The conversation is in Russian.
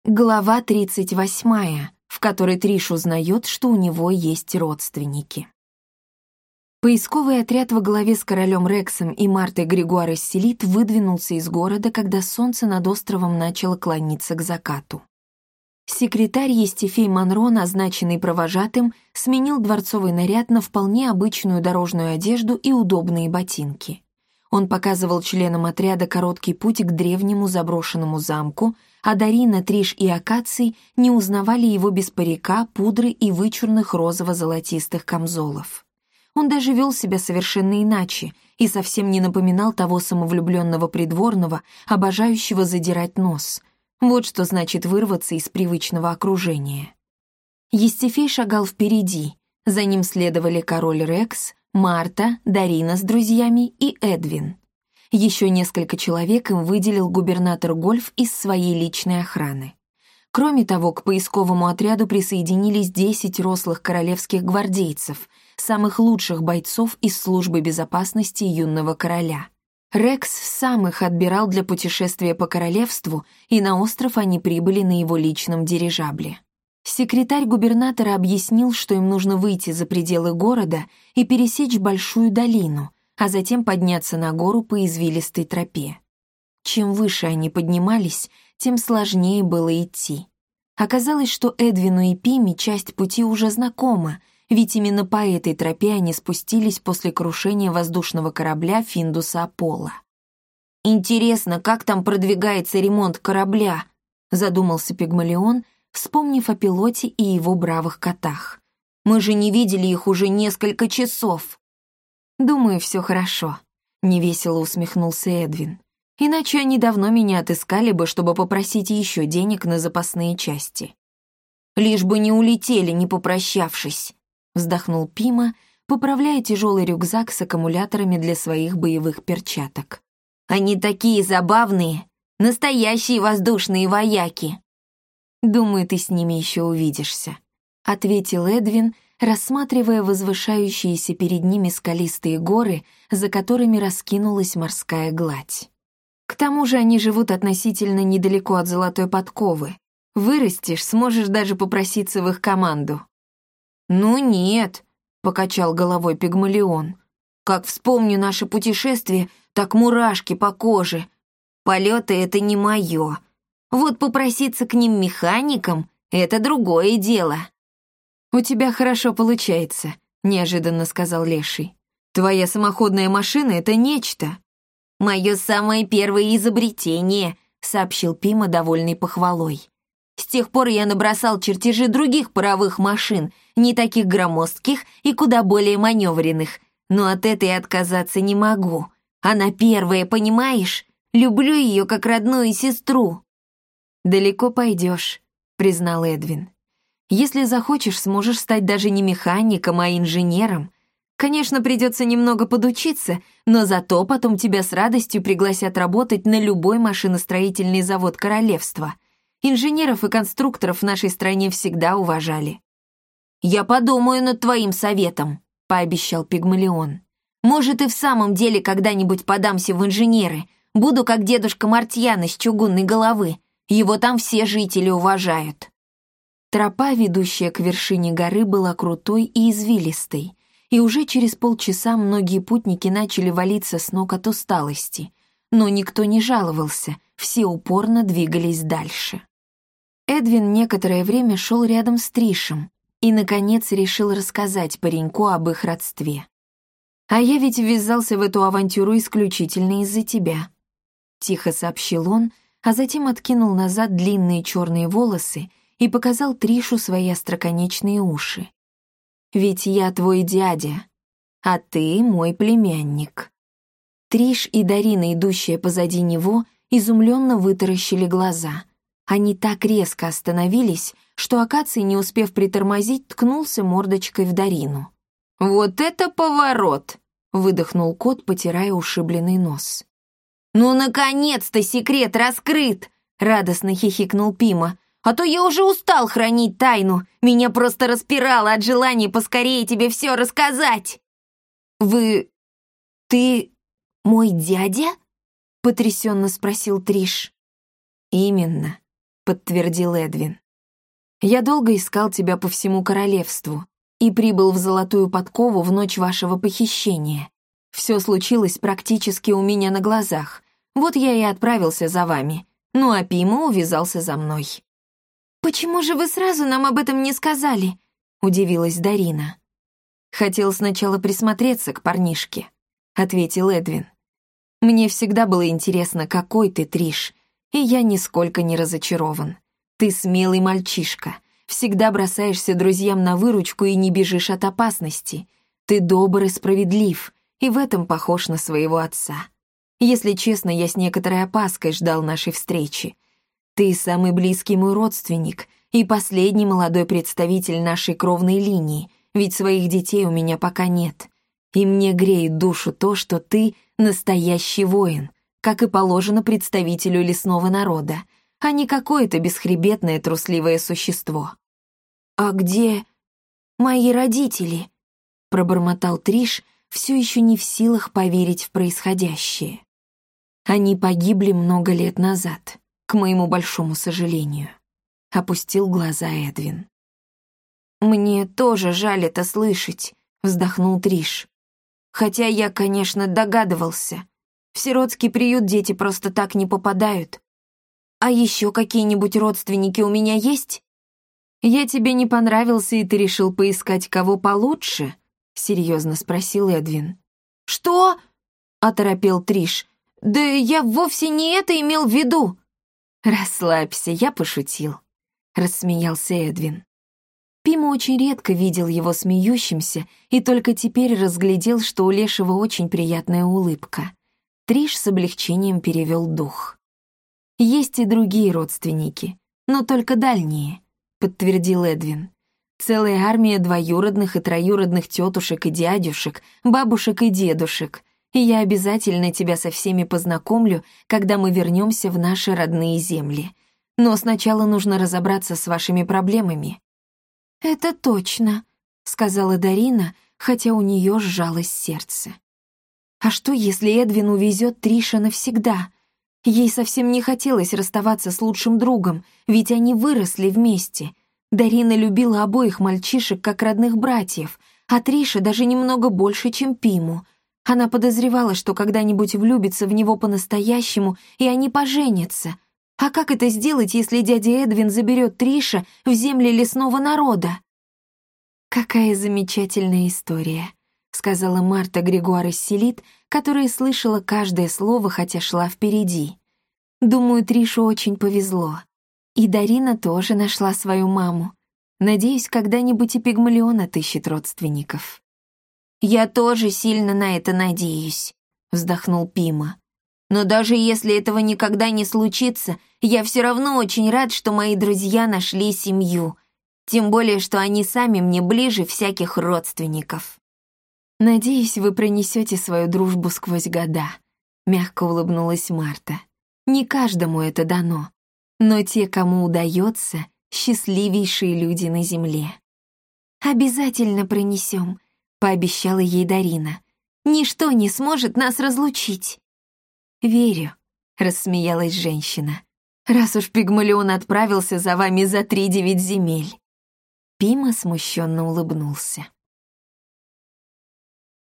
Глава 38, в которой Триш узнает, что у него есть родственники. Поисковый отряд во главе с королем Рексом и Мартой Григуар Селит выдвинулся из города, когда солнце над островом начало клониться к закату. Секретарь Естефей Монро, назначенный провожатым, сменил дворцовый наряд на вполне обычную дорожную одежду и удобные ботинки. Он показывал членам отряда короткий путь к древнему заброшенному замку, а Дарина, Триш и Акаций не узнавали его без парика, пудры и вычурных розово-золотистых камзолов. Он даже вел себя совершенно иначе и совсем не напоминал того самовлюбленного придворного, обожающего задирать нос. Вот что значит вырваться из привычного окружения. Естефей шагал впереди, за ним следовали король Рекс, Марта, Дарина с друзьями и Эдвин. Еще несколько человек им выделил губернатор Гольф из своей личной охраны. Кроме того, к поисковому отряду присоединились 10 рослых королевских гвардейцев, самых лучших бойцов из службы безопасности юного короля. Рекс сам их отбирал для путешествия по королевству, и на остров они прибыли на его личном дирижабле. Секретарь губернатора объяснил, что им нужно выйти за пределы города и пересечь большую долину, а затем подняться на гору по извилистой тропе. Чем выше они поднимались, тем сложнее было идти. Оказалось, что Эдвину и Пиме часть пути уже знакома, ведь именно по этой тропе они спустились после крушения воздушного корабля Финдуса Аполло. «Интересно, как там продвигается ремонт корабля?» — задумался Пигмалион, вспомнив о пилоте и его бравых котах. «Мы же не видели их уже несколько часов». «Думаю, все хорошо», — невесело усмехнулся Эдвин. «Иначе они давно меня отыскали бы, чтобы попросить еще денег на запасные части». «Лишь бы не улетели, не попрощавшись», — вздохнул Пима, поправляя тяжелый рюкзак с аккумуляторами для своих боевых перчаток. «Они такие забавные, настоящие воздушные вояки». «Думаю, ты с ними еще увидишься», — ответил Эдвин, рассматривая возвышающиеся перед ними скалистые горы, за которыми раскинулась морская гладь. «К тому же они живут относительно недалеко от Золотой Подковы. Вырастешь, сможешь даже попроситься в их команду». «Ну нет», — покачал головой Пигмалион. «Как вспомню наше путешествие, так мурашки по коже. Полеты — это не мое. Вот попроситься к ним механиком — это другое дело». «У тебя хорошо получается», — неожиданно сказал Леший. «Твоя самоходная машина — это нечто». «Мое самое первое изобретение», — сообщил Пима, довольный похвалой. «С тех пор я набросал чертежи других паровых машин, не таких громоздких и куда более маневренных, но от этой отказаться не могу. Она первая, понимаешь? Люблю ее как родную сестру». «Далеко пойдешь», — признал Эдвин. «Если захочешь, сможешь стать даже не механиком, а инженером. Конечно, придется немного подучиться, но зато потом тебя с радостью пригласят работать на любой машиностроительный завод королевства. Инженеров и конструкторов в нашей стране всегда уважали». «Я подумаю над твоим советом», — пообещал Пигмалион. «Может, и в самом деле когда-нибудь подамся в инженеры. Буду как дедушка Мартьян из чугунной головы. Его там все жители уважают». Тропа, ведущая к вершине горы, была крутой и извилистой, и уже через полчаса многие путники начали валиться с ног от усталости. Но никто не жаловался, все упорно двигались дальше. Эдвин некоторое время шел рядом с Тришем и, наконец, решил рассказать пареньку об их родстве. «А я ведь ввязался в эту авантюру исключительно из-за тебя», — тихо сообщил он, а затем откинул назад длинные черные волосы и показал Тришу свои остроконечные уши. «Ведь я твой дядя, а ты мой племянник». Триш и Дарина, идущая позади него, изумленно вытаращили глаза. Они так резко остановились, что Акаций, не успев притормозить, ткнулся мордочкой в Дарину. «Вот это поворот!» — выдохнул кот, потирая ушибленный нос. «Ну, наконец-то секрет раскрыт!» — радостно хихикнул Пима. «А то я уже устал хранить тайну. Меня просто распирало от желания поскорее тебе все рассказать». «Ты мой дядя?» — потрясенно спросил Триш. «Именно. — подтвердил Эдвин. «Я долго искал тебя по всему королевству и прибыл в Золотую Подкову в ночь вашего похищения. Все случилось практически у меня на глазах. Вот я и отправился за вами. Ну а Пима увязался за мной». «Почему же вы сразу нам об этом не сказали?» — удивилась Дарина. «Хотел сначала присмотреться к парнишке», — ответил Эдвин. «Мне всегда было интересно, какой ты, Триш, и я нисколько не разочарован. Ты смелый мальчишка, всегда бросаешься друзьям на выручку и не бежишь от опасности. Ты добр и справедлив, и в этом похож на своего отца. Если честно, я с некоторой опаской ждал нашей встречи. Ты самый близкий мой родственник и последний молодой представитель нашей кровной линии, ведь своих детей у меня пока нет. И мне греет душу то, что ты настоящий воин, как и положено представителю лесного народа, а не какое-то бесхребетное трусливое существо». «А где мои родители?» — пробормотал Триш, все еще не в силах поверить в происходящее. «Они погибли много лет назад, к моему большому сожалению», — опустил глаза Эдвин. «Мне тоже жаль это слышать», — вздохнул Триш. «Хотя я, конечно, догадывался. В сиротский приют дети просто так не попадают. А еще какие-нибудь родственники у меня есть?» «Я тебе не понравился, и ты решил поискать кого получше?» — серьезно спросил Эдвин. «Что?» — оторопел Триш. «Да я вовсе не это имел в виду». «Расслабься, я пошутил», — рассмеялся Эдвин. Пима очень редко видел его смеющимся и только теперь разглядел, что у Лешего очень приятная улыбка. Триш с облегчением перевел дух. «Есть и другие родственники, но только дальние», — подтвердил Эдвин. «Целая армия двоюродных и троюродных тетушек и дядюшек, бабушек и дедушек, и я обязательно тебя со всеми познакомлю, когда мы вернемся в наши родные земли. Но сначала нужно разобраться с вашими проблемами». «Это точно», — сказала Дарина, хотя у нее сжалось сердце. А что, если Эдвин увезет Триша навсегда? Ей совсем не хотелось расставаться с лучшим другом, ведь они выросли вместе. Дарина любила обоих мальчишек как родных братьев, а Триша даже немного больше, чем Пиму. Она подозревала, что когда-нибудь влюбится в него по-настоящему, и они поженятся. А как это сделать, если дядя Эдвин заберет Триша в земли лесного народа? «Какая замечательная история», — сказала Марта Григуар-Исселит, которая слышала каждое слово, хотя шла впереди. «Думаю, Тришу очень повезло. И Дарина тоже нашла свою маму. Надеюсь, когда-нибудь и Пигмалион отыщет родственников». «Я тоже сильно на это надеюсь», — вздохнул Пима. «Но даже если этого никогда не случится, я все равно очень рад, что мои друзья нашли семью. Тем более, что они сами мне ближе всяких родственников». «Надеюсь, вы пронесете свою дружбу сквозь года», — мягко улыбнулась Марта. «Не каждому это дано, но те, кому удается, счастливейшие люди на земле». «Обязательно пронесем», — пообещала ей Дарина. «Ничто не сможет нас разлучить». «Верю», — рассмеялась женщина. «Раз уж Пигмалион отправился за вами за 3-9 земель». Пима смущенно улыбнулся.